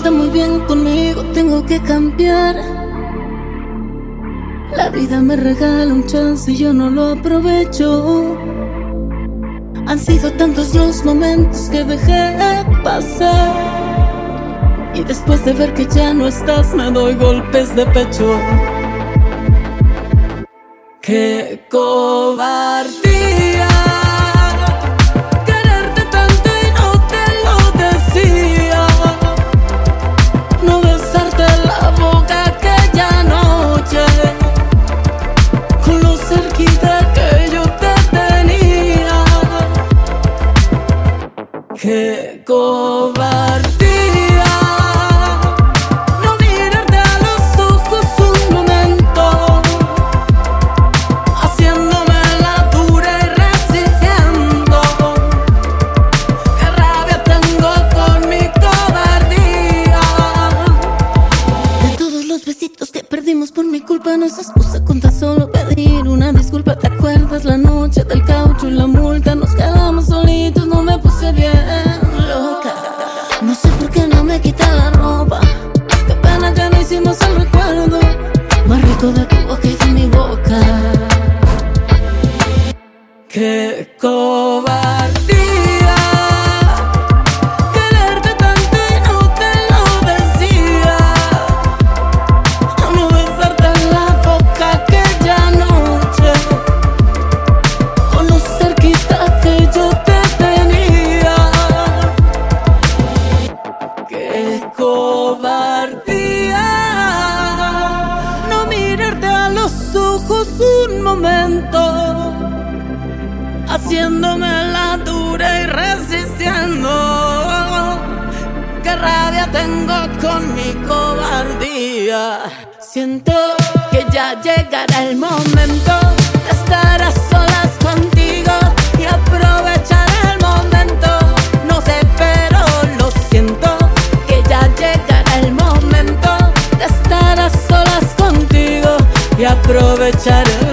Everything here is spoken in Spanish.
está muy bien conmigo, tengo que cambiar. La vida me regala un chance y yo no lo aprovecho. Han sido tantos los momentos que dejé pasar, y después de ver que ya no estás me doy golpes de pecho. ¡Qué cobardía! Quererte tanto y no te lo decía. No besarte la boca aquella noche, con lo cerquita que yo te tenía. ¡Qué cobardía! Por mi culpa no es excusa con tan solo pedir una disculpa. ¿Te acuerdas la noche del caucho y la multa? Nos quedamos solitos, no me puse bien loca. No sé por qué no me quita la ropa. Qué pena que no hicimos el recuerdo más rico de tu boca y de mi boca. ¡Qué cobardía! ¡Qué cobardía! No mirarte a los ojos un momento, haciéndome la dura y resistiendo. ¡Qué rabia tengo con mi cobardía! Siento que ya llegará el momento de estar a solas contigo y aprovechar el momento. No sé, pero lo siento, llegará el momento de estar a solas contigo y aprovechar